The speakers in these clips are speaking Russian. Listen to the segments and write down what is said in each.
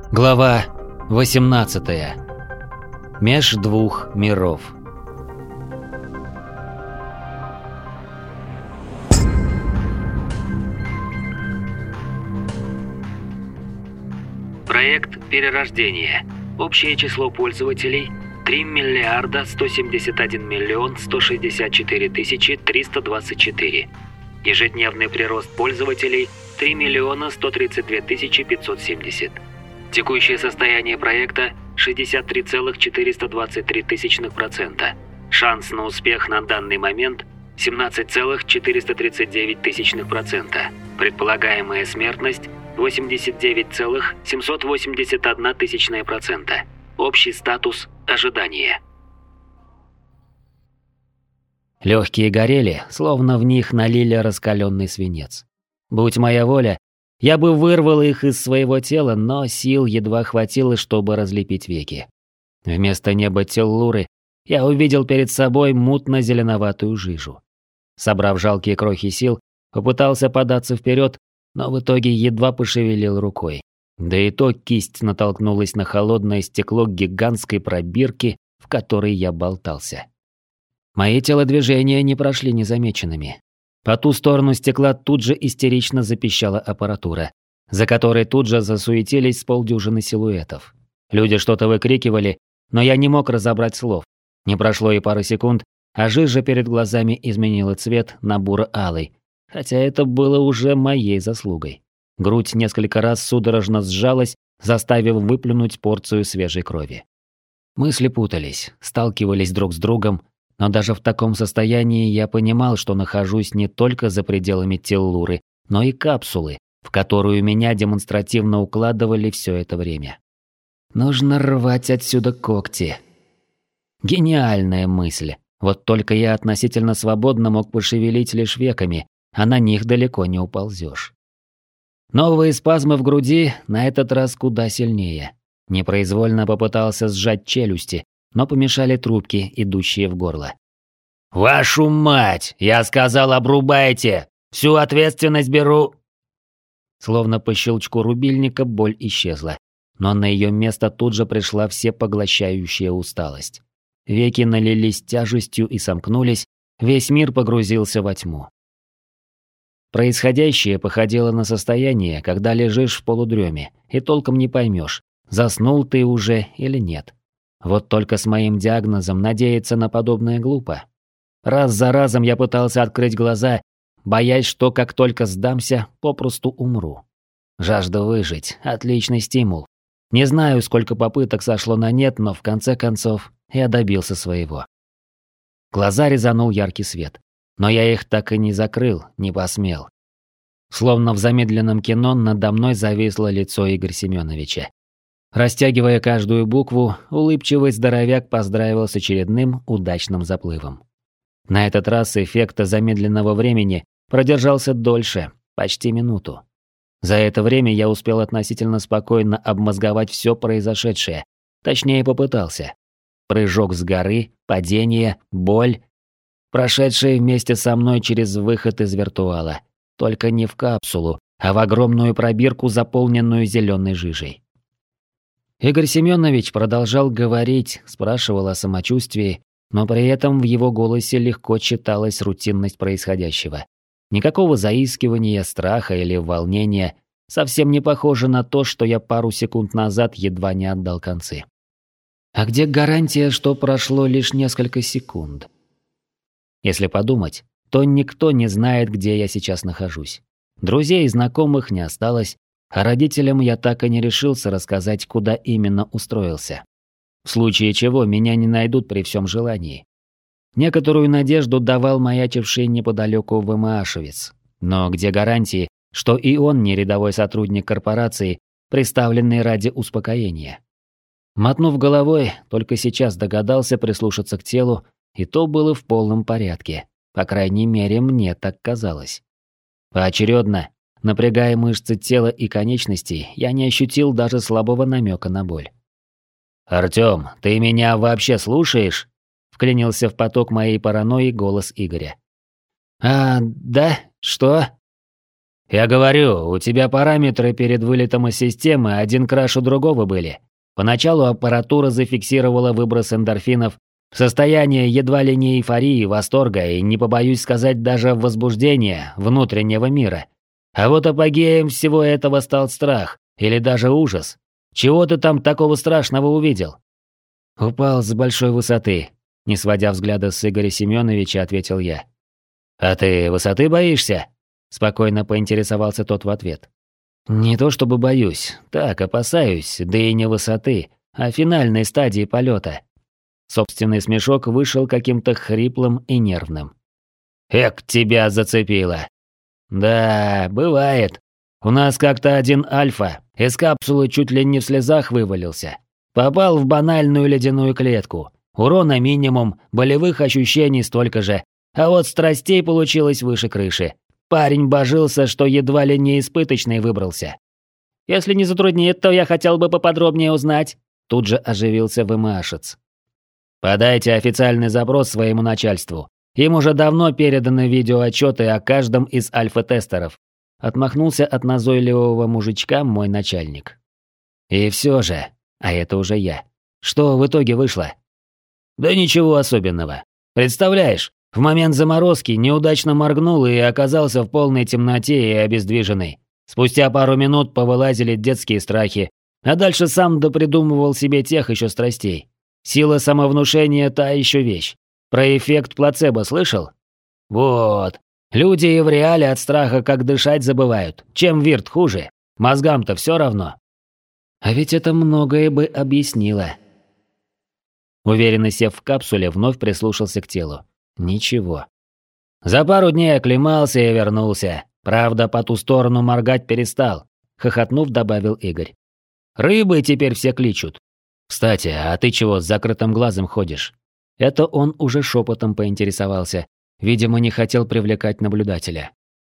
Глава 18. Меж двух миров. Проект перерождения. Общее число пользователей 3 миллиарда 171 миллион 164 тысячи 324. Ежедневный прирост пользователей 3 миллиона 132 тысячи 570. Текущее состояние проекта 63,423%. Шанс на успех на данный момент 17,439%. Предполагаемая смертность 89,781%. Общий статус ожидания. Легкие горели, словно в них налили раскаленный свинец. Будь моя воля, я бы вырвал их из своего тела, но сил едва хватило, чтобы разлепить веки. Вместо неба Теллуры я увидел перед собой мутно-зеленоватую жижу. Собрав жалкие крохи сил, попытался податься вперед, но в итоге едва пошевелил рукой. Да и то кисть натолкнулась на холодное стекло гигантской пробирки, в которой я болтался. Мои телодвижения не прошли незамеченными. По ту сторону стекла тут же истерично запищала аппаратура, за которой тут же засуетились с полдюжины силуэтов. Люди что-то выкрикивали, но я не мог разобрать слов. Не прошло и пары секунд, а жижа перед глазами изменила цвет на буро-алый, хотя это было уже моей заслугой. Грудь несколько раз судорожно сжалась, заставив выплюнуть порцию свежей крови. Мысли путались, сталкивались друг с другом, но даже в таком состоянии я понимал, что нахожусь не только за пределами Теллуры, но и капсулы, в которую меня демонстративно укладывали все это время. Нужно рвать отсюда когти. Гениальная мысль. Вот только я относительно свободно мог пошевелить лишь веками, а на них далеко не уползешь. Новые спазмы в груди, на этот раз куда сильнее. Непроизвольно попытался сжать челюсти, но помешали трубки, идущие в горло. «Вашу мать! Я сказал, обрубайте! Всю ответственность беру!» Словно по щелчку рубильника боль исчезла, но на ее место тут же пришла всепоглощающая усталость. Веки налились тяжестью и сомкнулись, весь мир погрузился во тьму. Происходящее походило на состояние, когда лежишь в полудреме и толком не поймешь, заснул ты уже или нет. Вот только с моим диагнозом надеяться на подобное глупо. Раз за разом я пытался открыть глаза, боясь, что как только сдамся, попросту умру. Жажда выжить – отличный стимул. Не знаю, сколько попыток сошло на нет, но в конце концов я добился своего. Глаза резанул яркий свет, но я их так и не закрыл, не посмел. Словно в замедленном кино надо мной зависло лицо Игоря Семеновича. Растягивая каждую букву, улыбчивый здоровяк поздравил с очередным удачным заплывом. На этот раз эффект замедленного времени продержался дольше, почти минуту. За это время я успел относительно спокойно обмозговать все произошедшее, точнее попытался. Прыжок с горы, падение, боль, прошедшие вместе со мной через выход из виртуала, только не в капсулу, а в огромную пробирку, заполненную зеленой жижей. Игорь Семенович продолжал говорить, спрашивал о самочувствии, но при этом в его голосе легко читалась рутинность происходящего. Никакого заискивания, страха или волнения, совсем не похоже на то, что я пару секунд назад едва не отдал концы. А где гарантия, что прошло лишь несколько секунд? Если подумать, то никто не знает, где я сейчас нахожусь. Друзей и знакомых не осталось, а родителям я так и не решился рассказать, куда именно устроился. В случае чего меня не найдут при всем желании. Некоторую надежду давал маячивший неподалеку ВМАшевец. Но где гарантии, что и он не рядовой сотрудник корпорации, представленный ради успокоения? Мотнув головой, только сейчас догадался прислушаться к телу, и то было в полном порядке. По крайней мере, мне так казалось. Поочередно, напрягая мышцы тела и конечностей, я не ощутил даже слабого намека на боль. «Артём, ты меня вообще слушаешь?» — вклинился в поток моей паранойи голос Игоря. «Да? Что?» «Я говорю, у тебя параметры перед вылетом из системы один краше другого были. Поначалу аппаратура зафиксировала выброс эндорфинов, состояние едва ли не эйфории, восторга и, не побоюсь сказать, даже возбуждения внутреннего мира. А вот апогеем всего этого стал страх, или даже ужас. Чего ты там такого страшного увидел?» «Упал с большой высоты», — не сводя взгляда с Игоря Семеновича, ответил я. «А ты высоты боишься?» — спокойно поинтересовался тот в ответ. «Не то чтобы боюсь, так опасаюсь, да и не высоты, а финальной стадии полета». Собственный смешок вышел каким-то хриплым и нервным. «Эк, тебя зацепило!» «Да, бывает. У нас как-то один Альфа из капсулы чуть ли не в слезах вывалился. Попал в банальную ледяную клетку. Урона минимум, болевых ощущений столько же, а вот страстей получилось выше крыши. Парень божился, что едва ли не испыточный выбрался. Если не затруднит, то я хотел бы поподробнее узнать». Тут же оживился ВМАшец. «Подайте официальный запрос своему начальству. Им уже давно переданы видеоотчеты о каждом из альфа-тестеров». Отмахнулся от назойливого мужичка мой начальник. «И все же, а это уже я. Что в итоге вышло?» «Да ничего особенного. Представляешь, в момент заморозки неудачно моргнул и оказался в полной темноте и обездвиженный. Спустя пару минут повылазили детские страхи, а дальше сам допридумывал себе тех еще страстей. Сила самовнушения – та еще вещь. Про эффект плацебо слышал? Вот. Люди и в реале от страха как дышать забывают. Чем вирт хуже? Мозгам-то все равно». А ведь это многое бы объяснило. Уверенно сев в капсуле, вновь прислушался к телу. Ничего. «За пару дней оклемался и вернулся. Правда, по ту сторону моргать перестал», — хохотнув, добавил Игорь. «Рыбы теперь все кличут. Кстати, а ты чего с закрытым глазом ходишь?» Это он уже шепотом поинтересовался. Видимо, не хотел привлекать наблюдателя.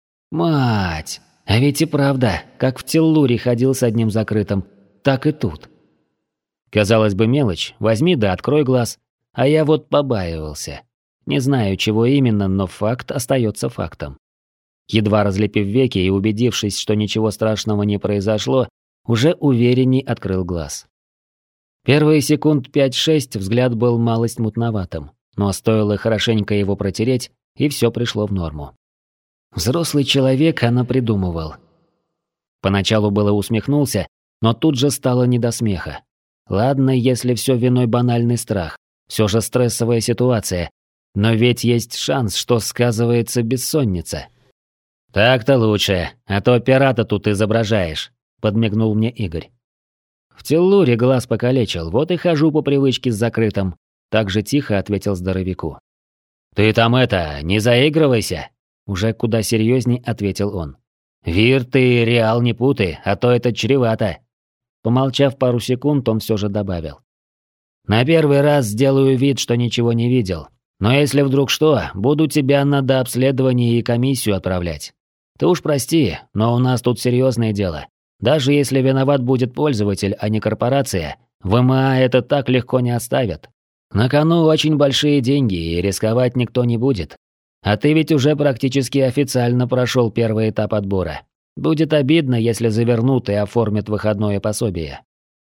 «Мать! А ведь и правда, как в Теллуре ходил с одним закрытым, так и тут». Казалось бы, мелочь, возьми да открой глаз. А я вот побаивался. Не знаю, чего именно, но факт остается фактом. Едва разлепив веки и убедившись, что ничего страшного не произошло, уже уверенней открыл глаз. Первые секунд 5-6 взгляд был малость мутноватым, но стоило хорошенько его протереть, и все пришло в норму. Взрослый человек она придумывал. Поначалу было усмехнулся, но тут же стало не до смеха. Ладно, если все виной банальный страх, все же стрессовая ситуация, но ведь есть шанс, что сказывается бессонница. «Так-то лучше, а то пирата тут изображаешь», — подмигнул мне Игорь. «В Теллуре глаз покалечил, вот и хожу по привычке с закрытым», — так же тихо ответил здоровяку. «Ты там не заигрывайся», — уже куда серьезней ответил он. «Вир ты реал не путай, а то это чревато». Помолчав пару секунд, он все же добавил. «На первый раз сделаю вид, что ничего не видел. Но если вдруг что, буду тебя на дообследование и комиссию отправлять. Ты уж прости, но у нас тут серьезное дело. Даже если виноват будет пользователь, а не корпорация, ВМА это так легко не оставят. На кону очень большие деньги, и рисковать никто не будет. А ты ведь уже практически официально прошел первый этап отбора. Будет обидно, если завернут и оформят выходное пособие».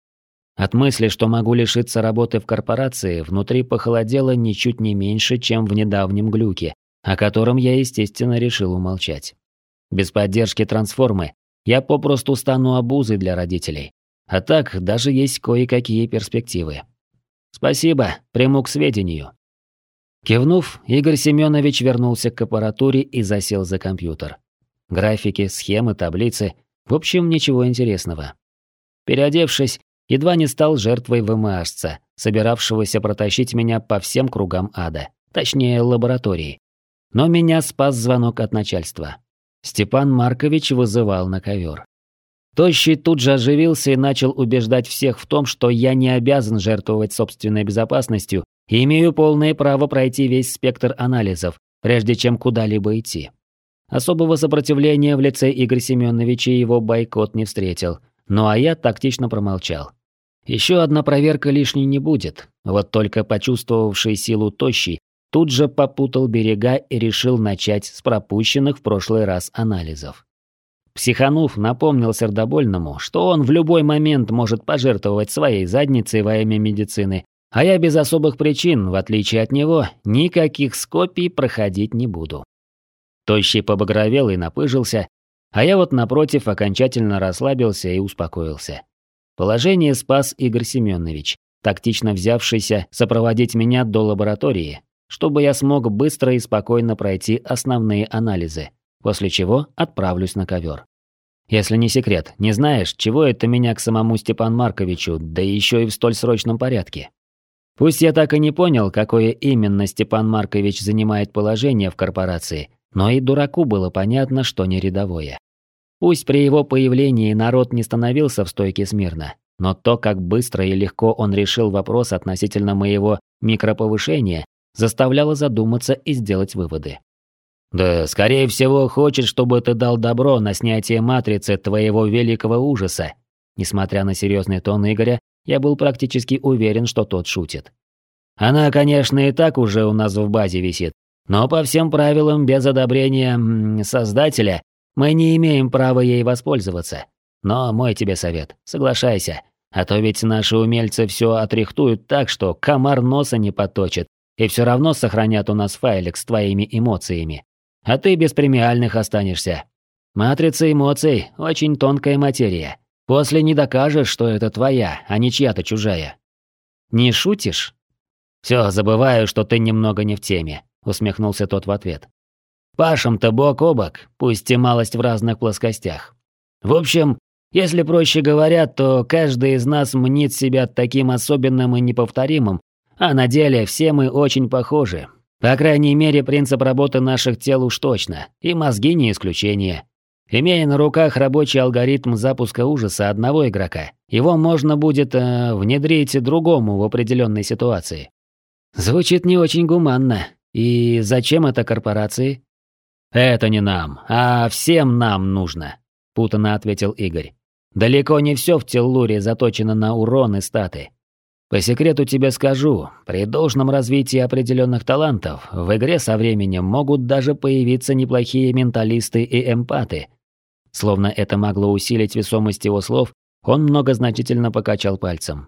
От мысли, что могу лишиться работы в корпорации, внутри похолодело ничуть не меньше, чем в недавнем глюке, о котором я, естественно, решил умолчать. Без поддержки трансформы я попросту стану обузой для родителей. А так даже есть кое-какие перспективы. Спасибо, приму к сведению. Кивнув, Игорь Семенович вернулся к аппаратуре и засел за компьютер. Графики, схемы, таблицы. В общем, ничего интересного. Переодевшись, едва не стал жертвой ВМАшца, собиравшегося протащить меня по всем кругам ада, точнее лаборатории. Но меня спас звонок от начальства. Степан Маркович вызывал на ковер. Тощий тут же оживился и начал убеждать всех в том, что я не обязан жертвовать собственной безопасностью и имею полное право пройти весь спектр анализов, прежде чем куда-либо идти. Особого сопротивления в лице Игоря Семеновича его бойкот не встретил, ну а я тактично промолчал. Еще одна проверка лишней не будет, вот только почувствовавший силу Тощий тут же попутал берега и решил начать с пропущенных в прошлый раз анализов. психанув, напомнил сердобольному, что он в любой момент может пожертвовать своей задницей во имя медицины, а я без особых причин, в отличие от него, никаких скопий проходить не буду. Тощий побагровел и напыжился, а я вот напротив окончательно расслабился и успокоился. Положение спас Игорь Семенович, тактично взявшийся сопроводить меня до лаборатории, чтобы я смог быстро и спокойно пройти основные анализы, после чего отправлюсь на ковер. Если не секрет, не знаешь, чего это меня к самому Степану Марковичу, да еще и в столь срочном порядке? Пусть я так и не понял, какое именно Степан Маркович занимает положение в корпорации, но и дураку было понятно, что не рядовое. Пусть при его появлении народ не становился в стойке смирно, но то, как быстро и легко он решил вопрос относительно моего микроповышения, заставляло задуматься и сделать выводы. Да, скорее всего, хочет, чтобы ты дал добро на снятие матрицы твоего великого ужаса. Несмотря на серьезный тон Игоря, я был практически уверен, что тот шутит. Она, конечно, и так уже у нас в базе висит, но по всем правилам без одобрения создателя мы не имеем права ей воспользоваться. Но мой тебе совет, соглашайся, а то ведь наши умельцы все отрихтуют так, что комар носа не поточит, и все равно сохранят у нас файлик с твоими эмоциями. А ты без премиальных останешься. Матрица эмоций – очень тонкая материя. После не докажешь, что это твоя, а не чья-то чужая. Не шутишь? Все, забываю, что ты немного не в теме, усмехнулся тот в ответ. Пашем-то бок о бок, пусть и малость в разных плоскостях. В общем, если проще говоря, то каждый из нас мнит себя таким особенным и неповторимым, а на деле все мы очень похожи. По крайней мере, принцип работы наших тел уж точно, и мозги не исключение. Имея на руках рабочий алгоритм запуска ужаса одного игрока, его можно будет внедрить другому в определенной ситуации. Звучит не очень гуманно. И зачем это корпорации? Это не нам, а всем нам нужно, путанно ответил Игорь. Далеко не все в Теллуре заточено на урон и статы. По секрету тебе скажу, при должном развитии определенных талантов в игре со временем могут даже появиться неплохие менталисты и эмпаты. Словно это могло усилить весомость его слов, он многозначительно покачал пальцем.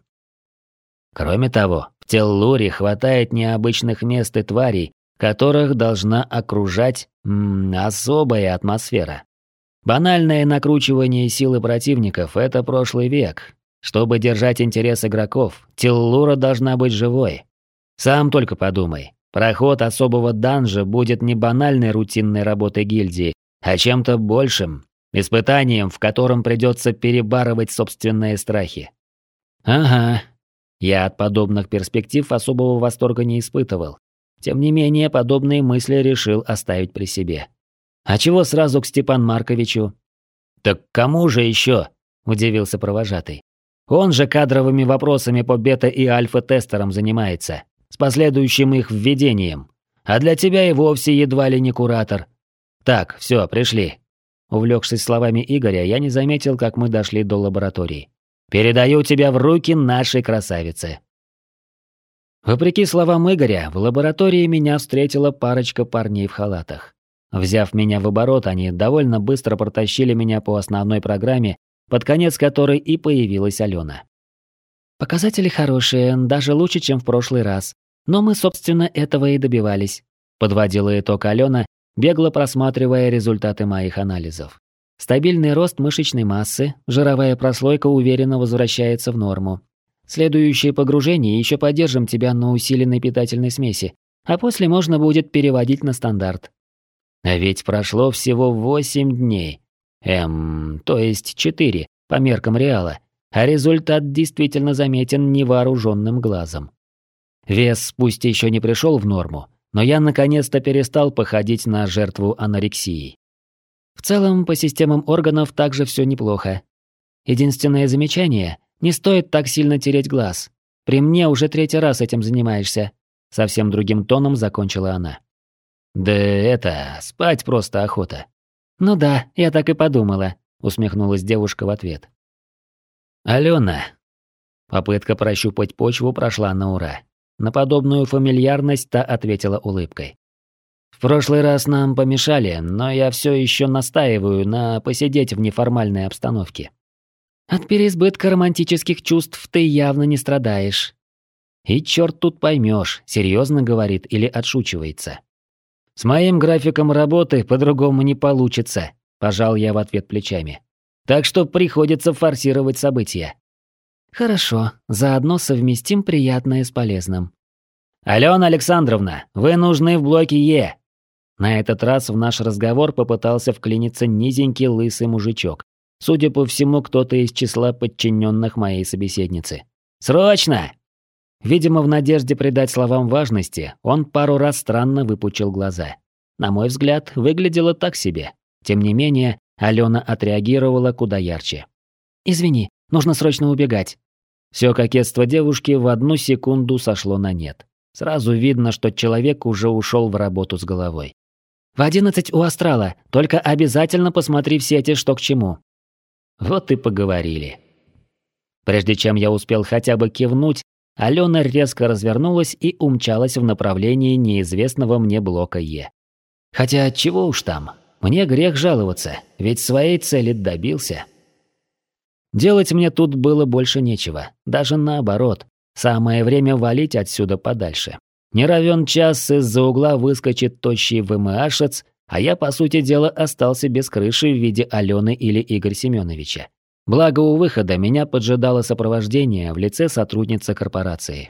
Кроме того, в Теллуре хватает необычных мест и тварей, которых должна окружать особая атмосфера. Банальное накручивание силы противников – это прошлый век. Чтобы держать интерес игроков, Теллура должна быть живой. Сам только подумай, проход особого данжа будет не банальной рутинной работой гильдии, а чем-то большим, испытанием, в котором придется перебарывать собственные страхи. Ага, я от подобных перспектив особого восторга не испытывал. Тем не менее, подобные мысли решил оставить при себе. А чего сразу к Степану Марковичу? Так кому же еще? Удивился провожатый. Он же кадровыми вопросами по бета- и альфа-тестерам занимается, с последующим их введением. А для тебя и вовсе едва ли не куратор. Так, все, пришли. Увлекшись словами Игоря, я не заметил, как мы дошли до лаборатории. Передаю тебя в руки нашей красавицы. Вопреки словам Игоря, в лаборатории меня встретила парочка парней в халатах. Взяв меня в оборот, они довольно быстро протащили меня по основной программе, под конец которой и появилась Алена. «Показатели хорошие, даже лучше, чем в прошлый раз. Но мы, собственно, этого и добивались», — подводила итог Алена, бегло просматривая результаты моих анализов. Стабильный рост мышечной массы, жировая прослойка уверенно возвращается в норму. Следующее погружение еще поддержим тебя на усиленной питательной смеси, а после можно будет переводить на стандарт. А ведь прошло всего 8 дней. То есть 4, по меркам Реала, а результат действительно заметен невооруженным глазом. Вес пусть еще не пришел в норму, но я наконец-то перестал походить на жертву анорексии. В целом, по системам органов также все неплохо. Единственное замечание – не стоит так сильно тереть глаз. При мне уже 3-й раз этим занимаешься. Совсем другим тоном закончила она. Да спать просто охота. Ну да, я так и подумала, усмехнулась девушка в ответ. Алена. Попытка прощупать почву прошла на ура. На подобную фамильярность та ответила улыбкой. В прошлый раз нам помешали, но я все еще настаиваю на посидеть в неформальной обстановке. От переизбытка романтических чувств ты явно не страдаешь. И черт тут поймешь, серьезно говорит или отшучивается. С моим графиком работы по-другому не получится, пожал я в ответ плечами. Так что приходится форсировать события. Хорошо, заодно совместим приятное с полезным. Алена Александровна, вы нужны в блоке Е. На этот раз в наш разговор попытался вклиниться низенький лысый мужичок. Судя по всему, кто-то из числа подчиненных моей собеседницы. «Срочно!» Видимо, в надежде придать словам важности, он пару раз странно выпучил глаза. На мой взгляд, выглядело так себе. Тем не менее, Алена отреагировала куда ярче. «Извини, нужно срочно убегать». Все кокетство девушки в одну секунду сошло на нет. Сразу видно, что человек уже ушел в работу с головой. «В 11 у Астрала, только обязательно посмотри в сети, что к чему». Вот и поговорили. Прежде чем я успел хотя бы кивнуть, Алена резко развернулась и умчалась в направлении неизвестного мне блока Е. Хотя чего уж там, мне грех жаловаться, ведь своей цели добился. Делать мне тут было больше нечего, даже наоборот. Самое время валить отсюда подальше. Не равен час из-за угла выскочит тощий ВМАшец, а я, по сути дела, остался без крыши в виде Алены или Игоря Семеновича. Благо у выхода меня поджидало сопровождение в лице сотрудницы корпорации.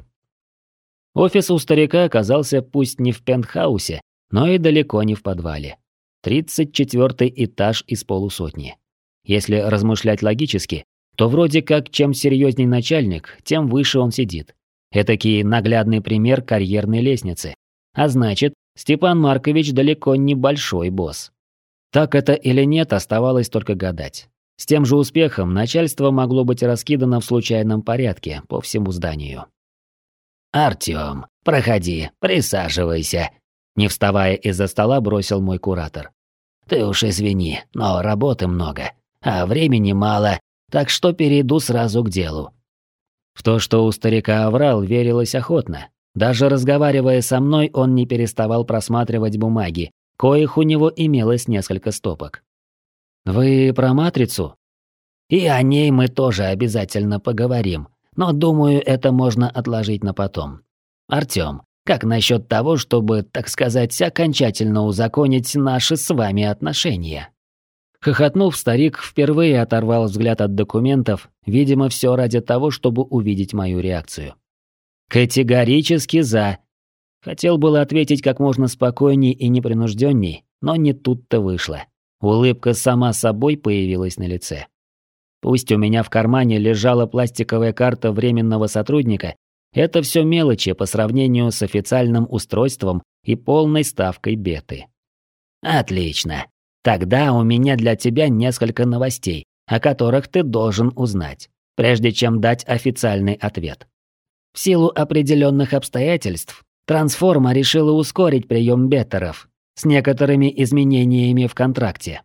Офис у старика оказался пусть не в пентхаусе, но и далеко не в подвале. 34-й этаж из полусотни. Если размышлять логически, то вроде как чем серьезней начальник, тем выше он сидит. Этакий наглядный пример карьерной лестницы. А значит, Степан Маркович далеко не большой босс. Так это или нет, оставалось только гадать. С тем же успехом начальство могло быть раскидано в случайном порядке по всему зданию. «Артём, проходи, присаживайся», — не вставая из-за стола, бросил мой куратор. «Ты уж извини, но работы много, а времени мало, так что перейду сразу к делу». В то, что у старика оврал, верилось охотно. Даже разговаривая со мной, он не переставал просматривать бумаги, коих у него имелось несколько стопок. «Вы про матрицу?» «И о ней мы тоже обязательно поговорим, но, думаю, это можно отложить на потом. Артём, как насчет того, чтобы, так сказать, окончательно узаконить наши с вами отношения?» Хохотнув, старик впервые оторвал взгляд от документов, видимо, все ради того, чтобы увидеть мою реакцию. «Категорически за!» Хотел было ответить как можно спокойней и непринужденней, но не тут-то вышло. Улыбка сама собой появилась на лице. Пусть у меня в кармане лежала пластиковая карта временного сотрудника, это все мелочи по сравнению с официальным устройством и полной ставкой беты. «Отлично. Тогда у меня для тебя несколько новостей, о которых ты должен узнать, прежде чем дать официальный ответ. В силу определенных обстоятельств, Трансформа решила ускорить прием беттеров с некоторыми изменениями в контракте.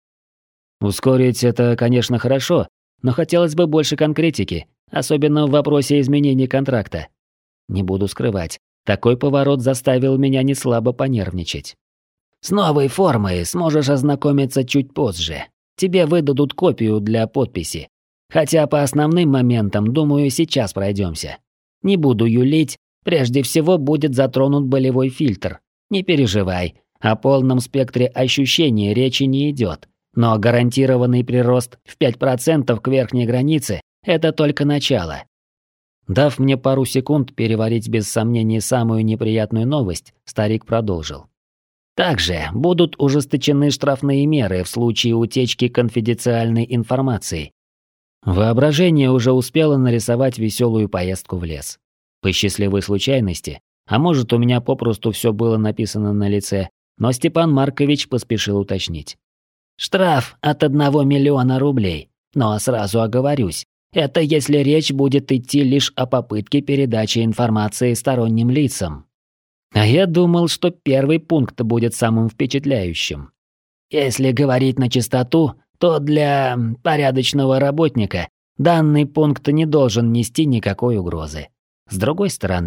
Ускорить это, конечно, хорошо, но хотелось бы больше конкретики, особенно в вопросе изменений контракта. Не буду скрывать, такой поворот заставил меня неслабо понервничать. С новой формой сможешь ознакомиться чуть позже. Тебе выдадут копию для подписи. Хотя по основным моментам, думаю, сейчас пройдемся. Не буду юлить, прежде всего будет затронут болевой фильтр. Не переживай, о полном спектре ощущений речи не идет. Но гарантированный прирост в 5% к верхней границе – это только начало. Дав мне пару секунд переварить без сомнений самую неприятную новость, старик продолжил. Также будут ужесточены штрафные меры в случае утечки конфиденциальной информации. Воображение уже успело нарисовать веселую поездку в лес. По счастливой случайности, а может, у меня попросту все было написано на лице, но Степан Маркович поспешил уточнить. Штраф от 1 миллиона рублей, но сразу оговорюсь, это если речь будет идти лишь о попытке передачи информации сторонним лицам. А я думал, что первый пункт будет самым впечатляющим. Если говорить на чистоту, то для порядочного работника данный пункт не должен нести никакой угрозы. С другой стороны,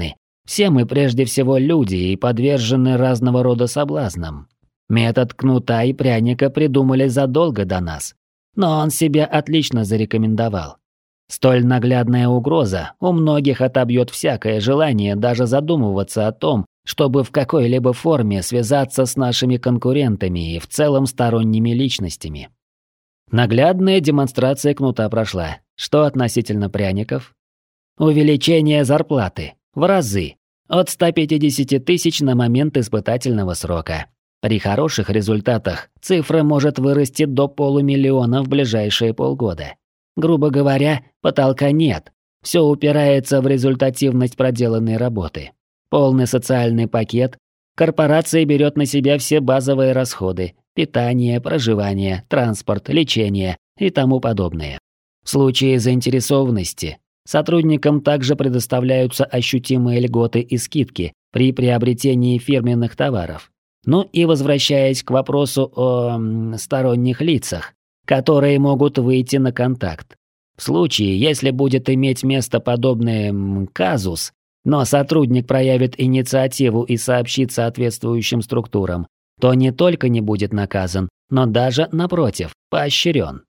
Все мы прежде всего люди и подвержены разного рода соблазнам. Метод кнута и пряника придумали задолго до нас, но он себя отлично зарекомендовал. Столь наглядная угроза у многих отобьет всякое желание даже задумываться о том, чтобы в какой-либо форме связаться с нашими конкурентами и в целом сторонними личностями. Наглядная демонстрация кнута прошла. Что относительно пряников? Увеличение зарплаты в разы. От 150 тысяч на момент испытательного срока. При хороших результатах цифра может вырасти до 500 000 в ближайшие полгода. Грубо говоря, потолка нет. Все упирается в результативность проделанной работы. Полный социальный пакет. Корпорация берет на себя все базовые расходы: питание, проживание, транспорт, лечение и тому подобное. В случае заинтересованности сотрудникам также предоставляются ощутимые льготы и скидки при приобретении фирменных товаров. Ну и возвращаясь к вопросу о сторонних лицах, которые могут выйти на контакт. В случае, если будет иметь место подобный казус, но сотрудник проявит инициативу и сообщит соответствующим структурам, то не только не будет наказан, но даже, напротив, поощрен.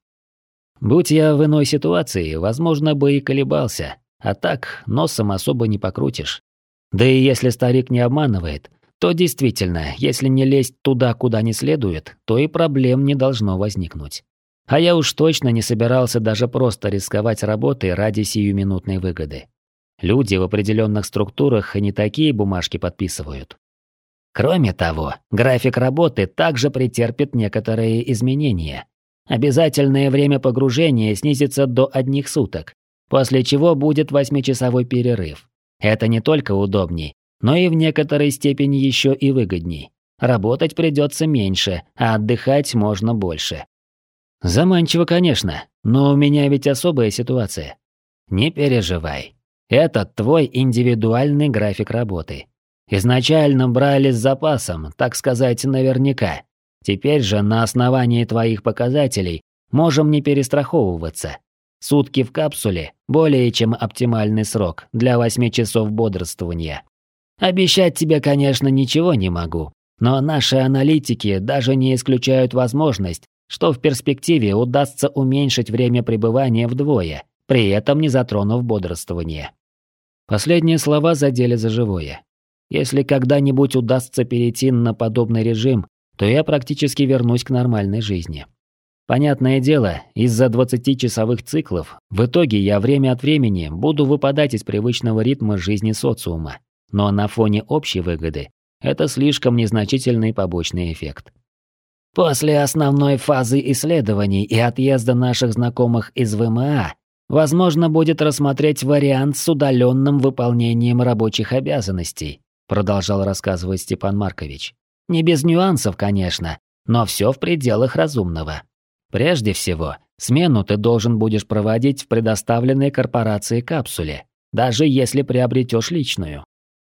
Будь я в иной ситуации, возможно, бы и колебался, а так носом особо не покрутишь. Да и если старик не обманывает, то действительно, если не лезть туда, куда не следует, то и проблем не должно возникнуть. А я уж точно не собирался даже просто рисковать работой ради сиюминутной выгоды. Люди в определенных структурах и не такие бумажки подписывают. Кроме того, график работы также претерпит некоторые изменения. Обязательное время погружения снизится до 1 суток, после чего будет 8-часовой перерыв. Это не только удобней, но и в некоторой степени еще и выгодней. Работать придется меньше, а отдыхать можно больше. Заманчиво, конечно, но у меня ведь особая ситуация. Не переживай. Это твой индивидуальный график работы. Изначально брали с запасом, так сказать, наверняка. Теперь же на основании твоих показателей можем не перестраховываться. Сутки в капсуле – более чем оптимальный срок для 8 часов бодрствования. Обещать тебе, конечно, ничего не могу, но наши аналитики даже не исключают возможность, что в перспективе удастся уменьшить время пребывания вдвое, при этом не затронув бодрствование. Последние слова задели за живое. Если когда-нибудь удастся перейти на подобный режим, то я практически вернусь к нормальной жизни. Понятное дело, из-за 20-часовых циклов в итоге я время от времени буду выпадать из привычного ритма жизни социума. Но на фоне общей выгоды это слишком незначительный побочный эффект. После основной фазы исследований и отъезда наших знакомых из ВМА возможно будет рассмотреть вариант с удаленным выполнением рабочих обязанностей, продолжал рассказывать Степан Маркович. Не без нюансов, конечно, но все в пределах разумного. Прежде всего, смену ты должен будешь проводить в предоставленной корпорации капсуле, даже если приобретешь личную.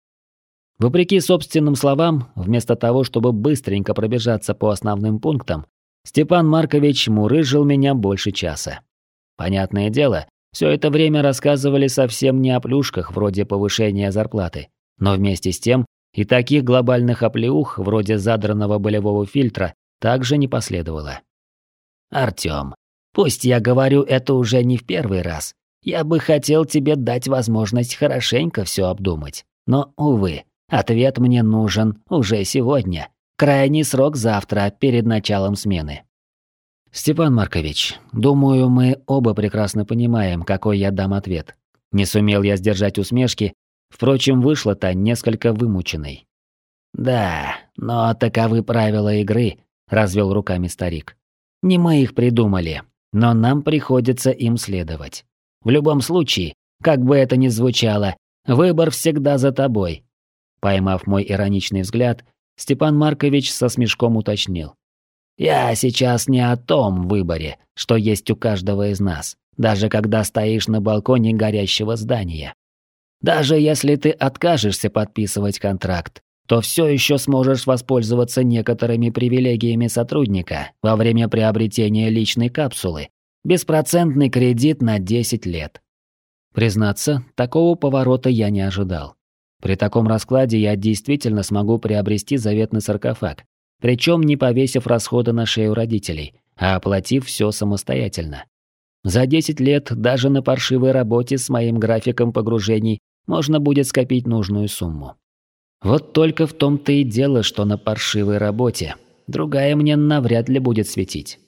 Вопреки собственным словам, вместо того, чтобы быстренько пробежаться по основным пунктам, Степан Маркович мурыжил меня больше часа. Понятное дело, все это время рассказывали совсем не о плюшках вроде повышения зарплаты, но вместе с тем и таких глобальных оплеух вроде задранного болевого фильтра также не последовало. «Артём, пусть я говорю это уже не в первый раз, я бы хотел тебе дать возможность хорошенько все обдумать, но, увы, ответ мне нужен уже сегодня. Крайний срок завтра, перед началом смены». «Степан Маркович, думаю, мы оба прекрасно понимаем, какой я дам ответ». Не сумел я сдержать усмешки, впрочем, вышла-то несколько вымученной. «Да, но таковы правила игры», – развел руками старик. «Не мы их придумали, но нам приходится им следовать. В любом случае, как бы это ни звучало, выбор всегда за тобой». Поймав мой ироничный взгляд, Степан Маркович со смешком уточнил. «Я сейчас не о том выборе, что есть у каждого из нас, даже когда стоишь на балконе горящего здания. Даже если ты откажешься подписывать контракт, то все еще сможешь воспользоваться некоторыми привилегиями сотрудника во время приобретения личной капсулы. Беспроцентный кредит на 10 лет». Признаться, такого поворота я не ожидал. При таком раскладе я действительно смогу приобрести заветный саркофаг, причем не повесив расходы на шею родителей, а оплатив все самостоятельно. За 10 лет даже на паршивой работе с моим графиком погружений можно будет скопить нужную сумму. Вот только в том-то и дело, что на паршивой работе. Другая мне навряд ли будет светить.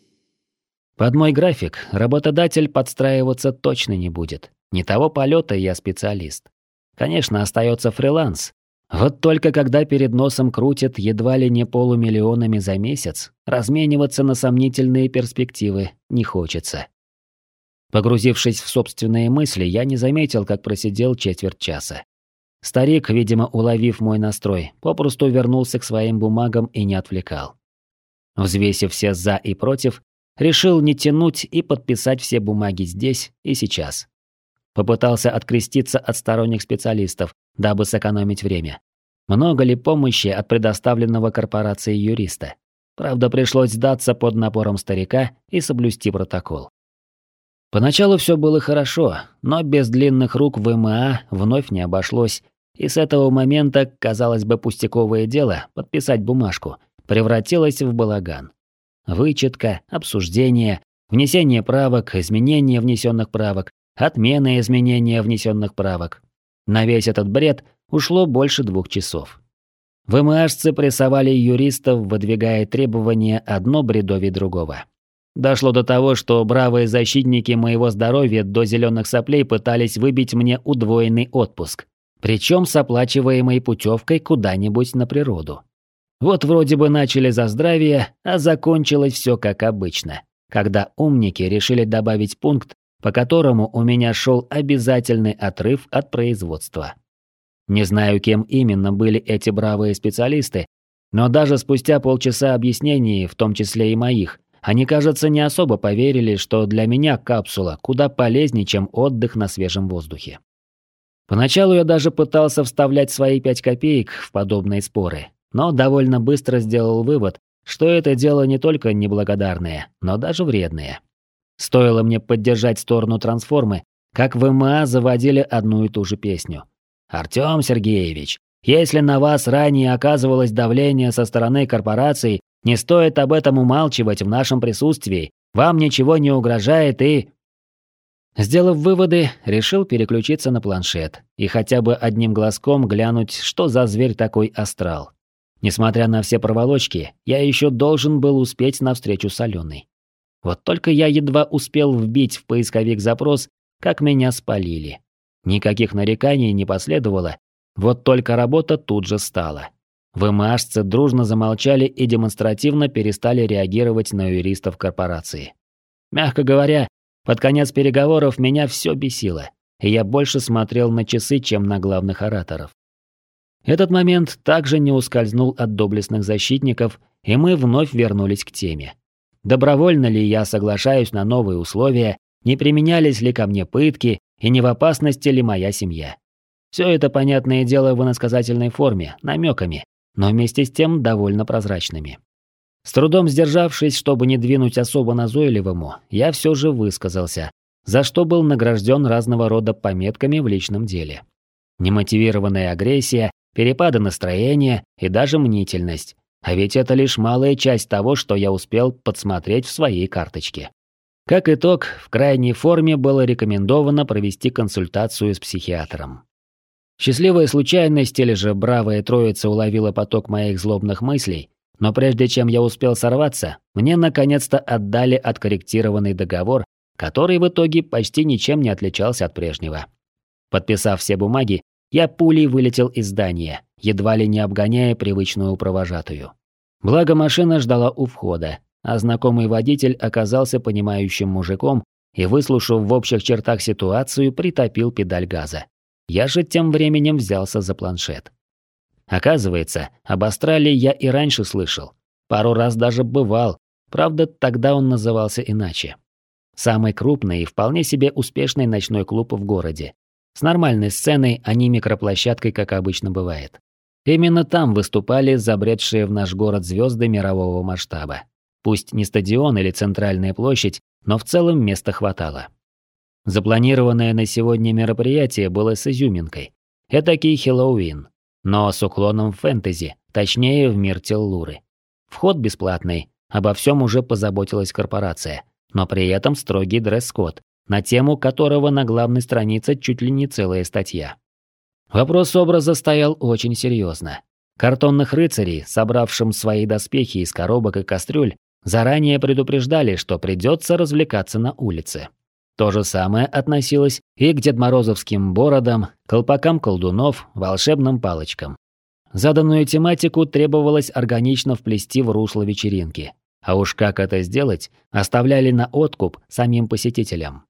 Под мой график работодатель подстраиваться точно не будет. Не того полета я специалист. Конечно, остается фриланс. Вот только когда перед носом крутят едва ли не полумиллионами за месяц, размениваться на сомнительные перспективы не хочется. Погрузившись в собственные мысли, я не заметил, как просидел четверть часа. Старик, видимо, уловив мой настрой, попросту вернулся к своим бумагам и не отвлекал. Взвесив все «за» и «против», решил не тянуть и подписать все бумаги здесь и сейчас. Попытался откреститься от сторонних специалистов, дабы сэкономить время. Много ли помощи от предоставленного корпорацией юриста? Правда, пришлось сдаться под напором старика и соблюсти протокол. Поначалу все было хорошо, но без длинных рук ВМА вновь не обошлось, и с этого момента, казалось бы, пустяковое дело подписать бумажку превратилось в балаган. Вычетка, обсуждение, внесение правок, изменение внесенных правок, отмена изменения внесенных правок. На весь этот бред ушло больше 2 часов. ВМАшцы прессовали юристов, выдвигая требования одно бредовее другого. Дошло до того, что бравые защитники моего здоровья до зеленых соплей пытались выбить мне удвоенный отпуск, причем с оплачиваемой путевкой куда-нибудь на природу. Вот вроде бы начали за здравие, а закончилось все как обычно, когда умники решили добавить пункт, по которому у меня шел обязательный отрыв от производства. Не знаю, кем именно были эти бравые специалисты, но даже спустя полчаса объяснений, в том числе и моих, они, кажется, не особо поверили, что для меня капсула куда полезнее, чем отдых на свежем воздухе. Поначалу я даже пытался вставлять свои 5 копеек в подобные споры, но довольно быстро сделал вывод, что это дело не только неблагодарное, но даже вредное. Стоило мне поддержать сторону трансформы, как ВМА заводили одну и ту же песню. «Артём Сергеевич, если на вас ранее оказывалось давление со стороны корпораций, не стоит об этом умалчивать в нашем присутствии, вам ничего не угрожает и...» Сделав выводы, решил переключиться на планшет и хотя бы одним глазком глянуть, что за зверь такой астрал. Несмотря на все проволочки, я еще должен был успеть на встречу с Аленой. Вот только я едва успел вбить в поисковик запрос, как меня спалили. Никаких нареканий не последовало, вот только работа тут же стала. ВМАшцы дружно замолчали и демонстративно перестали реагировать на юристов корпорации. Мягко говоря, под конец переговоров меня все бесило, и я больше смотрел на часы, чем на главных ораторов. Этот момент также не ускользнул от доблестных защитников, и мы вновь вернулись к теме. Добровольно ли я соглашаюсь на новые условия, не применялись ли ко мне пытки, и не в опасности ли моя семья. Все это, понятное дело, в иносказательной форме, намеками, но вместе с тем довольно прозрачными. С трудом сдержавшись, чтобы не двинуть особо назойливому, я все же высказался, за что был награжден разного рода пометками в личном деле. Немотивированная агрессия, перепады настроения и даже мнительность. А ведь это лишь малая часть того, что я успел подсмотреть в своей карточке. Как итог, в крайней форме было рекомендовано провести консультацию с психиатром. Счастливая случайность или же бравая троица уловила поток моих злобных мыслей, но прежде чем я успел сорваться, мне наконец-то отдали откорректированный договор, который в итоге почти ничем не отличался от прежнего. Подписав все бумаги, я пулей вылетел из здания, едва ли не обгоняя привычную провожатую. Благо машина ждала у входа, а знакомый водитель оказался понимающим мужиком и, выслушав в общих чертах ситуацию, притопил педаль газа. Я же тем временем взялся за планшет. Оказывается, об астрале я и раньше слышал. Пару раз даже бывал, правда, тогда он назывался иначе. Самый крупный и вполне себе успешный ночной клуб в городе. С нормальной сценой, а не микроплощадкой, как обычно бывает. Именно там выступали забредшие в наш город звезды мирового масштаба. Пусть не стадион или центральная площадь, но в целом места хватало. Запланированное на сегодня мероприятие было с изюминкой. Этакий Хэллоуин, но с уклоном в фэнтези, точнее в мир Теллуры. Вход бесплатный, обо всем уже позаботилась корпорация, но при этом строгий дресс-код, на тему которого на главной странице чуть ли не целая статья. Вопрос образа стоял очень серьезно. Картонных рыцарей, собравшим свои доспехи из коробок и кастрюль, заранее предупреждали, что придется развлекаться на улице. То же самое относилось и к дедморозовским бородам, колпакам колдунов, волшебным палочкам. Заданную тематику требовалось органично вплести в русло вечеринки. А уж как это сделать, оставляли на откуп самим посетителям.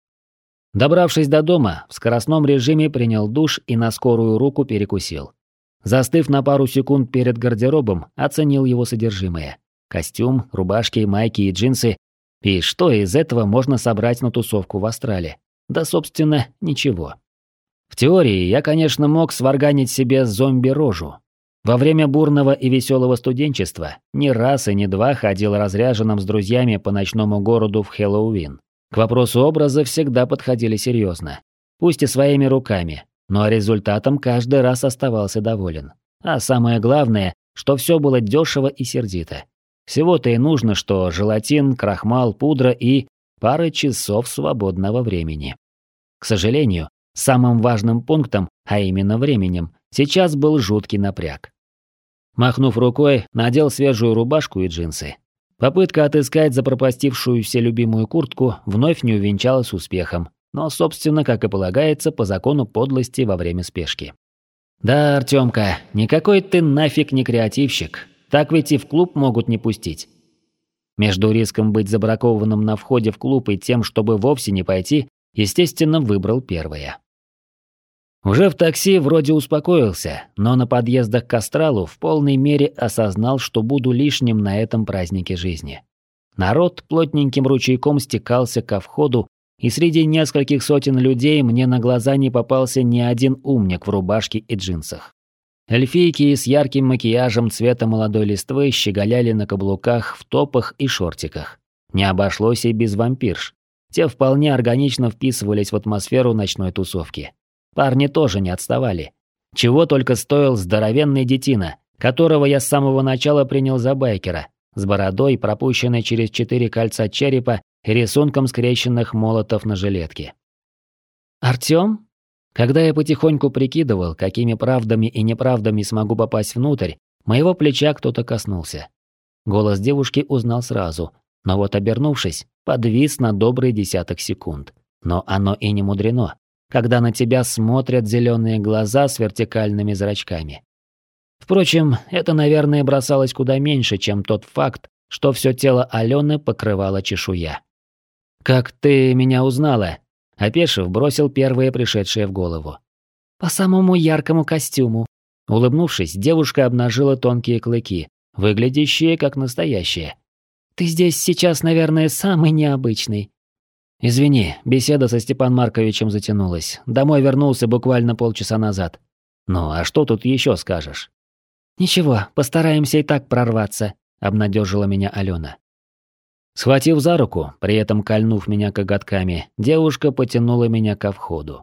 Добравшись до дома, в скоростном режиме принял душ и на скорую руку перекусил. Застыв на пару секунд перед гардеробом, оценил его содержимое. Костюм, рубашки, майки и джинсы. И что из этого можно собрать на тусовку в Астрале? Да, собственно, ничего. В теории я, конечно, мог сварганить себе зомби-рожу. Во время бурного и веселого студенчества ни раз и ни два ходил разряженным с друзьями по ночному городу в Хэллоуин. К вопросу образа всегда подходили серьезно. Пусть и своими руками, но результатом каждый раз оставался доволен. А самое главное, что все было дешево и сердито. Всего-то и нужно, что желатин, крахмал, пудра и пара часов свободного времени. К сожалению, самым важным пунктом, а именно временем, сейчас был жуткий напряг. Махнув рукой, надел свежую рубашку и джинсы. Попытка отыскать запропастившуюся любимую куртку вновь не увенчалась успехом, но, собственно, как и полагается, по закону подлости во время спешки. «Да, Артёмка, никакой ты нафиг не креативщик. Так ведь и в клуб могут не пустить». Между риском быть забракованным на входе в клуб и тем, чтобы вовсе не пойти, естественно, выбрал первое. Уже в такси вроде успокоился, но на подъездах к Астралу в полной мере осознал, что буду лишним на этом празднике жизни. Народ плотненьким ручейком стекался ко входу, и среди нескольких сотен людей мне на глаза не попался ни один умник в рубашке и джинсах. Эльфийки с ярким макияжем цвета молодой листвы щеголяли на каблуках, в топах и шортиках. Не обошлось и без вампирш. Те вполне органично вписывались в атмосферу ночной тусовки. Парни тоже не отставали. Чего только стоил здоровенный детина, которого я с самого начала принял за байкера, с бородой, пропущенной через 4 кольца черепа и рисунком скрещенных молотов на жилетке. «Артём?» Когда я потихоньку прикидывал, какими правдами и неправдами смогу попасть внутрь, моего плеча кто-то коснулся. Голос девушки узнал сразу, но вот обернувшись, подвис на добрый десяток секунд. Но оно и не мудрено, когда на тебя смотрят зеленые глаза с вертикальными зрачками. Впрочем, это, наверное, бросалось куда меньше, чем тот факт, что все тело Алены покрывала чешуя. «Как ты меня узнала?» Опешив, бросил первое пришедшее в голову. «По самому яркому костюму». Улыбнувшись, девушка обнажила тонкие клыки, выглядящие как настоящие. «Ты здесь сейчас, наверное, самый необычный». «Извини, беседа со Степан Марковичем затянулась. Домой вернулся буквально полчаса назад. Ну, а что тут еще скажешь?» «Ничего, постараемся и так прорваться», — обнадежила меня Алена. Схватив за руку, при этом кольнув меня коготками, девушка потянула меня ко входу.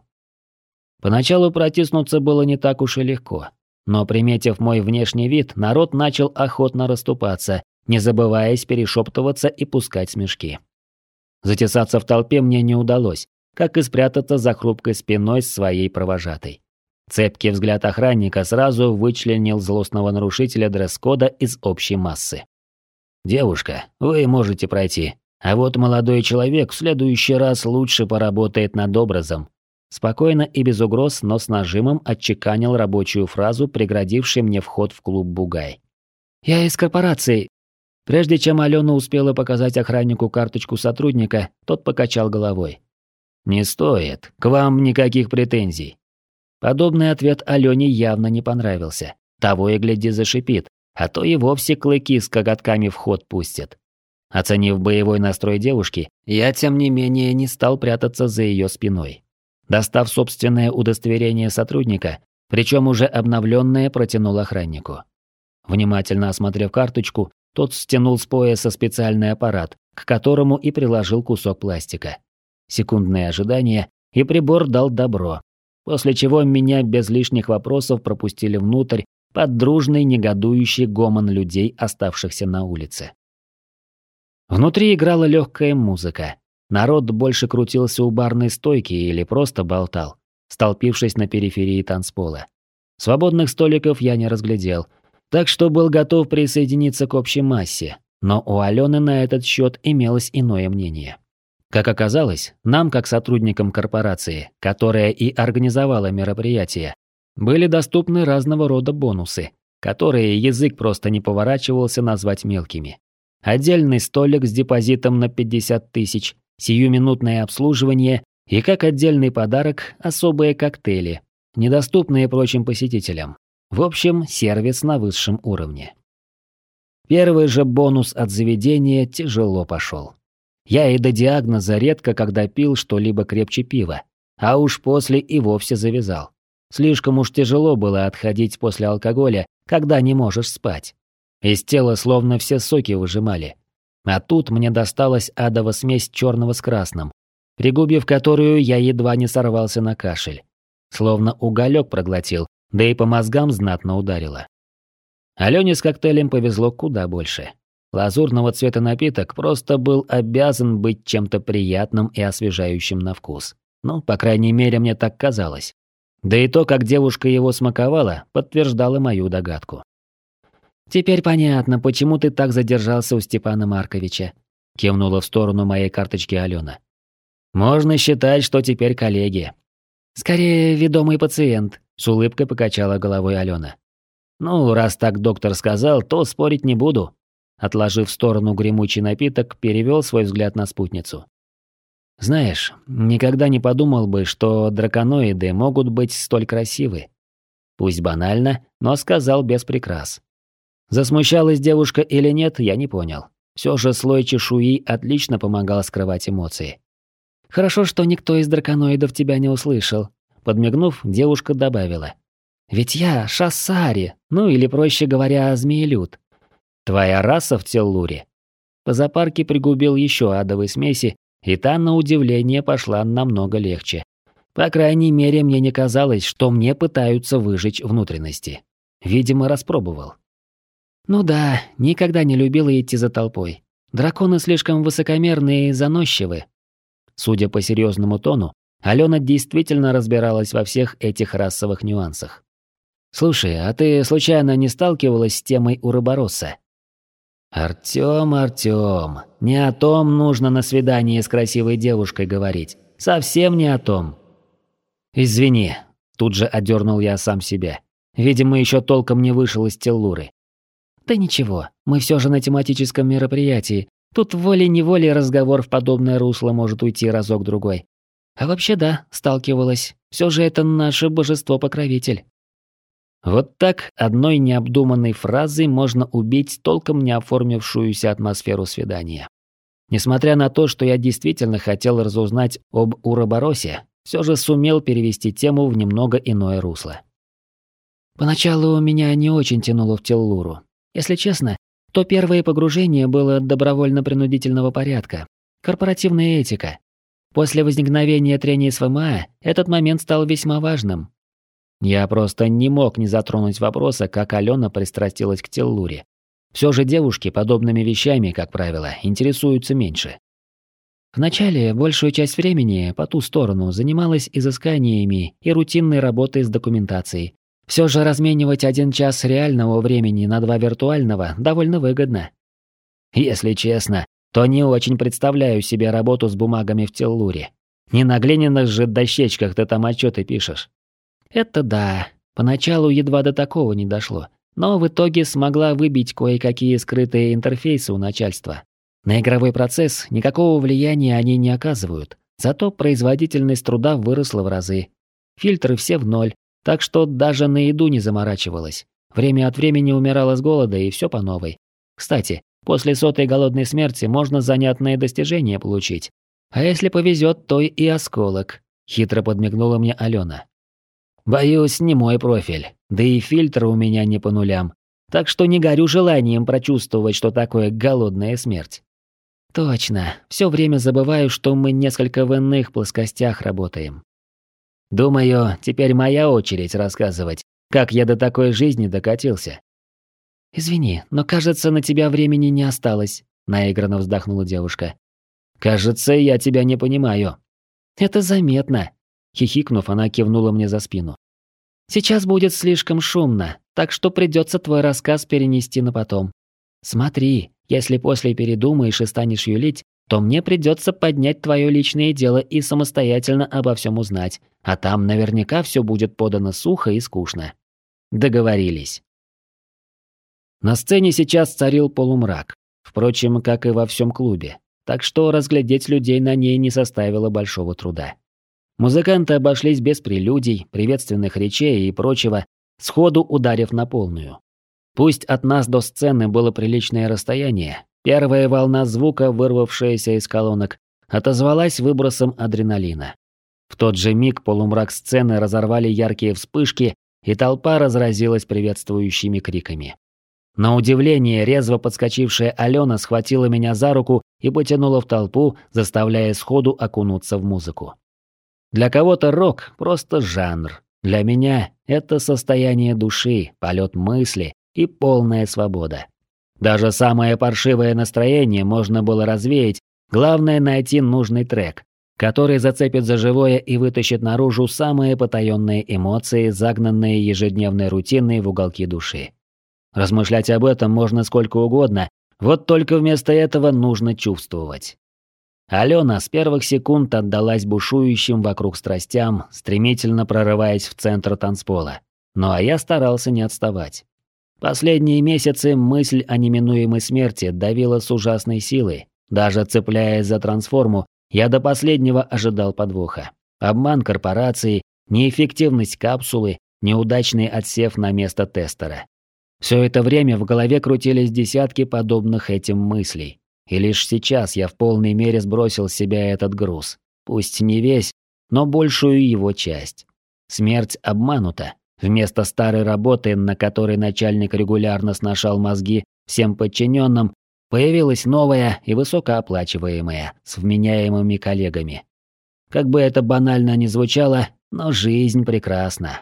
Поначалу протиснуться было не так уж и легко, но, приметив мой внешний вид, народ начал охотно расступаться, не забываясь перешептываться и пускать смешки. Затесаться в толпе мне не удалось, как и спрятаться за хрупкой спиной своей провожатой. Цепкий взгляд охранника сразу вычленил злостного нарушителя дресс-кода из общей массы. «Девушка, вы можете пройти, а вот молодой человек в следующий раз лучше поработает над образом». Спокойно и без угроз, но с нажимом отчеканил рабочую фразу, преградивший мне вход в клуб «Бугай». «Я из корпорации». Прежде чем Алена успела показать охраннику карточку сотрудника, тот покачал головой. «Не стоит, к вам никаких претензий». Подобный ответ Алене явно не понравился. Того и гляди зашипит, а то и вовсе клыки с коготками в ход пустит. Оценив боевой настрой девушки, я тем не менее не стал прятаться за ее спиной. Достав собственное удостоверение сотрудника, причем уже обновленное, протянул охраннику. Внимательно осмотрев карточку, тот стянул с пояса специальный аппарат, к которому и приложил кусок пластика. Секундное ожидание, и прибор дал добро. после чего меня без лишних вопросов пропустили внутрь под дружный негодующий гомон людей, оставшихся на улице. Внутри играла легкая музыка. Народ больше крутился у барной стойки или просто болтал, столпившись на периферии танцпола. Свободных столиков я не разглядел, так что был готов присоединиться к общей массе, но у Алены на этот счет имелось иное мнение. Как оказалось, нам, как сотрудникам корпорации, которая и организовала мероприятие, были доступны разного рода бонусы, которые язык просто не поворачивался назвать мелкими. Отдельный столик с депозитом на 50 тысяч, сиюминутное обслуживание и, как отдельный подарок, особые коктейли, недоступные прочим посетителям. В общем, сервис на высшем уровне. Первый же бонус от заведения тяжело пошел. Я и до диагноза редко когда пил что-либо крепче пива, а уж после и вовсе завязал. Слишком уж тяжело было отходить после алкоголя, когда не можешь спать. Из тела словно все соки выжимали. А тут мне досталась адова смесь черного с красным, пригубив которую я едва не сорвался на кашель. Словно уголек проглотил, да и по мозгам знатно ударило. Алене с коктейлем повезло куда больше. Лазурного цвета напиток просто был обязан быть чем-то приятным и освежающим на вкус. Ну, по крайней мере, мне так казалось. Да и то, как девушка его смаковала, подтверждало мою догадку. «Теперь понятно, почему ты так задержался у Степана Марковича», — кивнула в сторону моей карточки Алена. «Можно считать, что теперь коллеги». «Скорее, ведомый пациент», — с улыбкой покачала головой Алена. «Ну, раз так доктор сказал, то спорить не буду». Отложив в сторону гремучий напиток, перевел свой взгляд на спутницу. «Знаешь, никогда не подумал бы, что драконоиды могут быть столь красивы». Пусть банально, но сказал без прикрас. Засмущалась девушка или нет, я не понял. Все же слой чешуи отлично помогал скрывать эмоции. «Хорошо, что никто из драконоидов тебя не услышал», — подмигнув, девушка добавила. «Ведь я Шассари, ну или, проще говоря, змеелюд. Твоя раса в Теллуре». По запарке пригубил еще адовой смеси, и та, на удивление, пошла намного легче. По крайней мере, мне не казалось, что мне пытаются выжечь внутренности. Видимо, распробовал. Ну да, никогда не любила идти за толпой. Драконы слишком высокомерные и заносчивы. Судя по серьезному тону, Алена действительно разбиралась во всех этих расовых нюансах. «Слушай, а ты случайно не сталкивалась с темой Уробороса?» «Артём, не о том нужно на свидании с красивой девушкой говорить. Совсем не о том». «Извини», — тут же одернул я сам себя. Видимо, еще толком не вышел из Теллуры. «Да ничего, мы все же на тематическом мероприятии. Тут волей-неволей разговор в подобное русло может уйти разок-другой. А вообще да, сталкивалась. Все же это наше божество-покровитель». Вот так одной необдуманной фразой можно убить толком не оформившуюся атмосферу свидания. Несмотря на то, что я действительно хотел разузнать об Уроборосе, все же сумел перевести тему в немного иное русло. Поначалу меня не очень тянуло в Теллуру. Если честно, то первое погружение было добровольно-принудительного порядка. Корпоративная этика. После возникновения трений с ФМА этот момент стал весьма важным. Я просто не мог не затронуть вопроса, как Алена пристрастилась к Теллуре. Все же девушки подобными вещами, как правило, интересуются меньше. Вначале большую часть времени по ту сторону занималась изысканиями и рутинной работой с документацией. Все же разменивать 1 час реального времени на 2 виртуального довольно выгодно. Если честно, то не очень представляю себе работу с бумагами в Теллуре. Не на глиняных же дощечках ты там отчеты пишешь. Это да, поначалу едва до такого не дошло, но в итоге смогла выбить кое-какие скрытые интерфейсы у начальства. На игровой процесс никакого влияния они не оказывают, зато производительность труда выросла в разы. Фильтры все в ноль, так что даже на еду не заморачивалась. Время от времени умирала с голода и все по новой. Кстати, после 100-й голодной смерти можно занятные достижения получить. А если повезет, то и осколок. Хитро подмигнула мне Алена. Боюсь, не мой профиль, да и фильтр у меня не по нулям, так что не горю желанием прочувствовать, что такое голодная смерть. Точно, все время забываю, что мы несколько в иных плоскостях работаем. Думаю, теперь моя очередь рассказывать, как я до такой жизни докатился. «Извини, но, кажется, на тебя времени не осталось», — наигранно вздохнула девушка. «Кажется, я тебя не понимаю». «Это заметно», — хихикнув, она кивнула мне за спину. «Сейчас будет слишком шумно, так что придется твой рассказ перенести на потом. Смотри, если после передумаешь и станешь юлить, то мне придется поднять твое личное дело и самостоятельно обо всем узнать, а там наверняка все будет подано сухо и скучно». Договорились. На сцене сейчас царил полумрак, впрочем, как и во всем клубе, так что разглядеть людей на ней не составило большого труда. Музыканты обошлись без прелюдий, приветственных речей и прочего, сходу ударив на полную. Пусть от нас до сцены было приличное расстояние, первая волна звука, вырвавшаяся из колонок, отозвалась выбросом адреналина. В тот же миг полумрак сцены разорвали яркие вспышки, и толпа разразилась приветствующими криками. На удивление, резво подскочившая Алена схватила меня за руку и потянула в толпу, заставляя сходу окунуться в музыку. Для кого-то рок – просто жанр. Для меня это состояние души, полет мысли и полная свобода. Даже самое паршивое настроение можно было развеять, главное найти нужный трек, который зацепит за живое и вытащит наружу самые потаенные эмоции, загнанные ежедневной рутиной в уголки души. Размышлять об этом можно сколько угодно, вот только вместо этого нужно чувствовать. Алена с первых секунд отдалась бушующим вокруг страстям, стремительно прорываясь в центр танцпола. Ну а я старался не отставать. Последние месяцы мысль о неминуемой смерти давила с ужасной силой. Даже цепляясь за трансформу, я до последнего ожидал подвоха. Обман корпорации, неэффективность капсулы, неудачный отсев на место тестера. Все это время в голове крутились десятки подобных этим мыслей. И лишь сейчас я в полной мере сбросил с себя этот груз. Пусть не весь, но большую его часть. Смерть обманута. Вместо старой работы, на которой начальник регулярно сношал мозги всем подчиненным, появилась новая и высокооплачиваемая, с вменяемыми коллегами. Как бы это банально ни звучало, но жизнь прекрасна.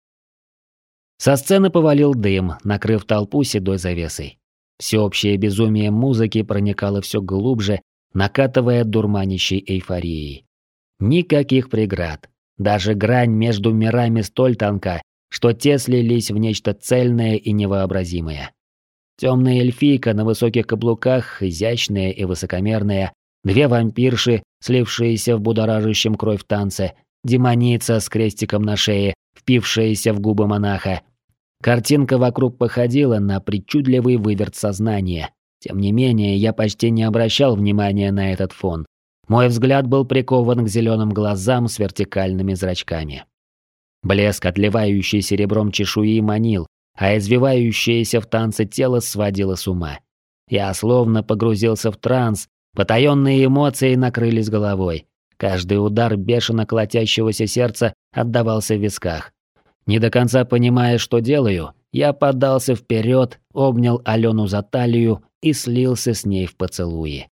Со сцены повалил дым, накрыв толпу седой завесой. Всеобщее безумие музыки проникало все глубже, накатывая дурманящей эйфорией. Никаких преград. Даже грань между мирами столь тонка, что те слились в нечто цельное и невообразимое. Темная эльфийка на высоких каблуках, изящная и высокомерная, две вампирши, слившиеся в будоражащем кровь танце, демоница с крестиком на шее, впившаяся в губы монаха. Картинка вокруг походила на причудливый выверт сознания. Тем не менее, я почти не обращал внимания на этот фон. Мой взгляд был прикован к зеленым глазам с вертикальными зрачками. Блеск, отливающий серебром чешуи, манил, а извивающееся в танце тело сводило с ума. Я словно погрузился в транс, потаенные эмоции накрылись головой. Каждый удар бешено колотящегося сердца отдавался в висках. Не до конца понимая, что делаю, я подался вперед, обнял Алену за талию и слился с ней в поцелуи.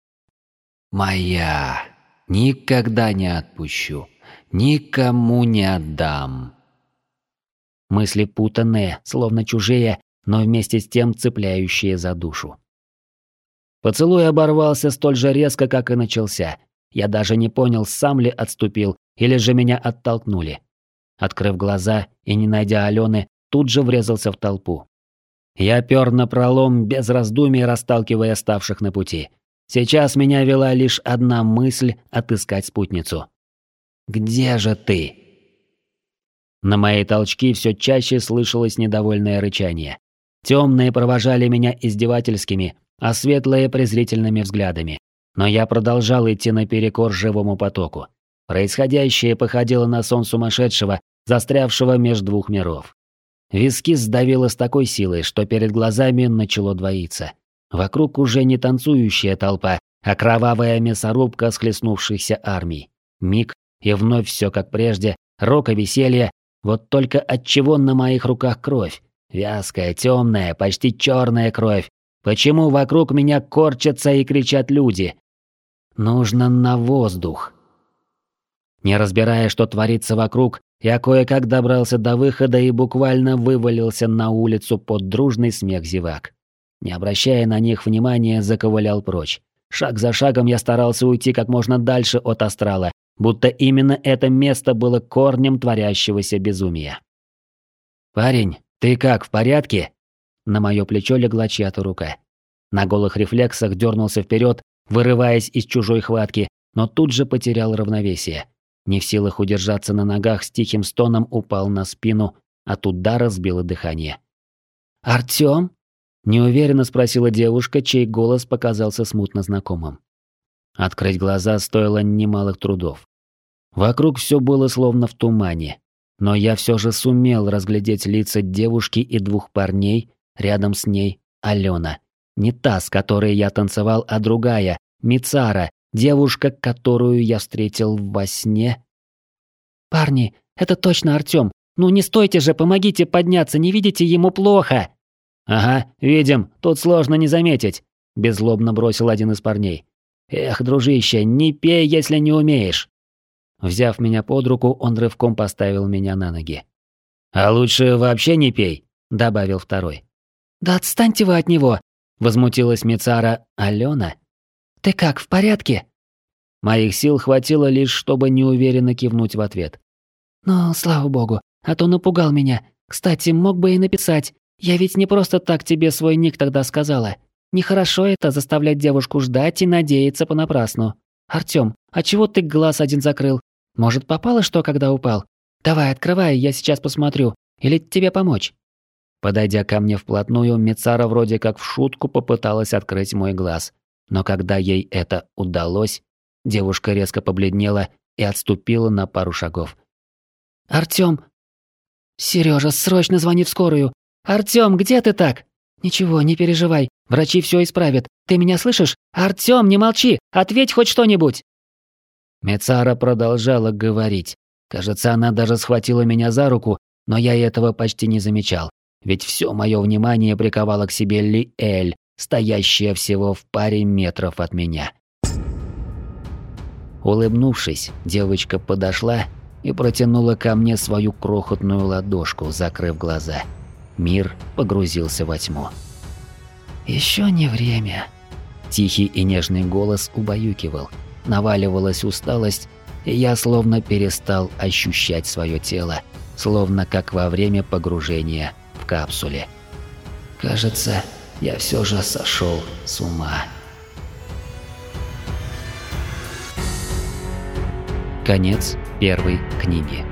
«Моя! Никогда не отпущу! Никому не отдам!» Мысли путанные, словно чужие, но вместе с тем цепляющие за душу. Поцелуй оборвался столь же резко, как и начался. Я даже не понял, сам ли отступил, или же меня оттолкнули. Открыв глаза и не найдя Алены, тут же врезался в толпу. Я пёр напролом, без раздумий расталкивая ставших на пути. Сейчас меня вела лишь одна мысль — отыскать спутницу. «Где же ты?» На мои толчки все чаще слышалось недовольное рычание. Темные провожали меня издевательскими, а светлые — презрительными взглядами. Но я продолжал идти наперекор живому потоку. Происходящее походило на сон сумасшедшего, застрявшего между двух миров. Виски сдавило с такой силой, что перед глазами начало двоиться. Вокруг уже не танцующая толпа, а кровавая мясорубка схлестнувшихся армий. Миг, и вновь все как прежде, рок и веселье. Вот только отчего на моих руках кровь? Вязкая, темная, почти черная кровь. Почему вокруг меня корчатся и кричат люди? Нужно на воздух. Не разбирая, что творится вокруг, Я кое-как добрался до выхода и буквально вывалился на улицу под дружный смех зевак. Не обращая на них внимания, заковылял прочь. Шаг за шагом я старался уйти как можно дальше от астрала, будто именно это место было корнем творящегося безумия. «Парень, ты как, в порядке?» На мое плечо легла чья-то рука. На голых рефлексах дернулся вперед, вырываясь из чужой хватки, но тут же потерял равновесие. Не в силах удержаться на ногах, с тихим стоном упал на спину, от удара сбило дыхание. «Артём?» – неуверенно спросила девушка, чей голос показался смутно знакомым. Открыть глаза стоило немалых трудов. Вокруг все было словно в тумане, но я все же сумел разглядеть лица девушки и двух парней, рядом с ней Алена. Не та, с которой я танцевал, а другая, Мицара, девушка, которую я встретил во сне. «Парни, это точно Артём. Ну не стойте же, помогите подняться, не видите, ему плохо!» «Ага, видим, тут сложно не заметить», – беззлобно бросил один из парней. «Эх, дружище, не пей, если не умеешь». Взяв меня под руку, он рывком поставил меня на ноги. «А лучше вообще не пей», – добавил второй. «Да отстаньте вы от него!» – возмутилась Мицара. «Алена? Ты как, в порядке?» Моих сил хватило лишь, чтобы неуверенно кивнуть в ответ. «Ну, слава богу, а то напугал меня. Кстати, мог бы и написать. Я ведь не просто так тебе свой ник тогда сказала. Нехорошо это заставлять девушку ждать и надеяться понапрасну. Артём, а чего ты глаз один закрыл? Может, попало что, когда упал? Давай, открывай, я сейчас посмотрю. Или тебе помочь?» Подойдя ко мне вплотную, Мицара вроде как в шутку попыталась открыть мой глаз. Но когда ей это удалось, девушка резко побледнела и отступила на пару шагов. «Артём! Серёжа, срочно звони в скорую! Артём, где ты так? Ничего, не переживай, врачи всё исправят. Ты меня слышишь? Артём, не молчи! Ответь хоть что-нибудь!» Мицара продолжала говорить. Кажется, она даже схватила меня за руку, но я этого почти не замечал. Ведь всё моё внимание приковало к себе Лиэль, стоящая всего в паре метров от меня. Улыбнувшись, девочка подошла и протянула ко мне свою крохотную ладошку, закрыв глаза. Мир погрузился во тьму. «Еще не время». Тихий и нежный голос убаюкивал. Наваливалась усталость, и я словно перестал ощущать свое тело, словно как во время погружения в капсуле. Кажется, я все же сошел с ума. Конец первой книги.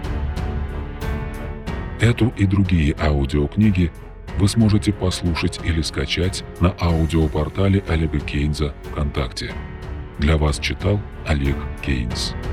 Эту и другие аудиокниги вы сможете послушать или скачать на аудиопортале Олега Кейнса ВКонтакте. Для вас читал Олег Кейнс.